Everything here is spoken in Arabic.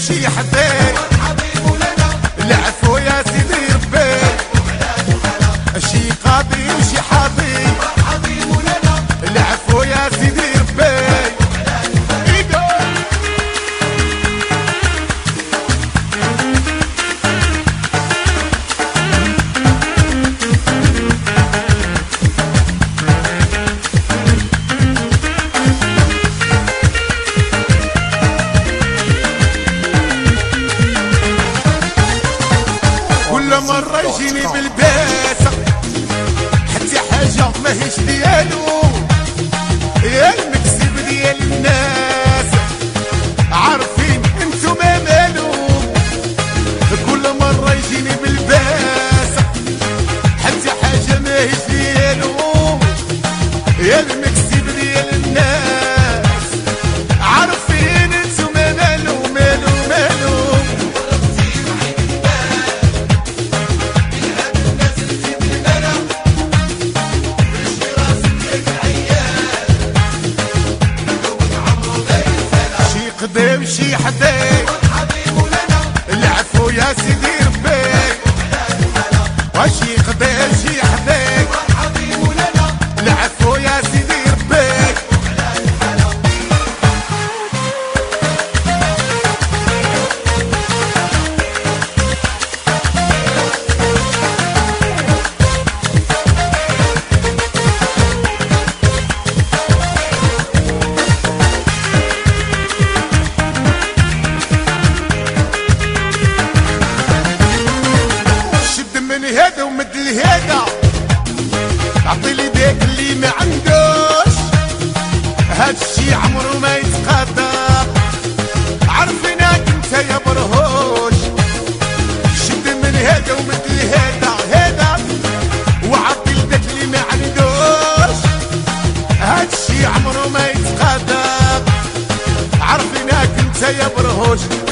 وشي حبيب العفو يا سيدي ربي شي قاضي وشي حاضي العفو يا سيدي ربي كل مرة يجيني بالباسة حتى حاجة ماهيش ديالو يا المكسب ديال الناس عارفين انتو ما مالو كل مرة يجيني بالباسة حتى حاجة ماهيش ديالو يا المكسب ديال الناس عارفين انتو ما مالو مالو مالو قضي وشي حدي العفو يا سيدي ربي وشي قضي وشي حدي العفو يا سيدي ربي من هذا ومد لهذا عطيلي داك اللي ما عندوش هاد الشي عمرو ما يتقدر عرفناك انت يا برهوش شد من هذا ومد لهذا هذا وعطيلي داك اللي ما عندوش هاد الشي عمرو ما يتقدر عرفناك انت يا برهوش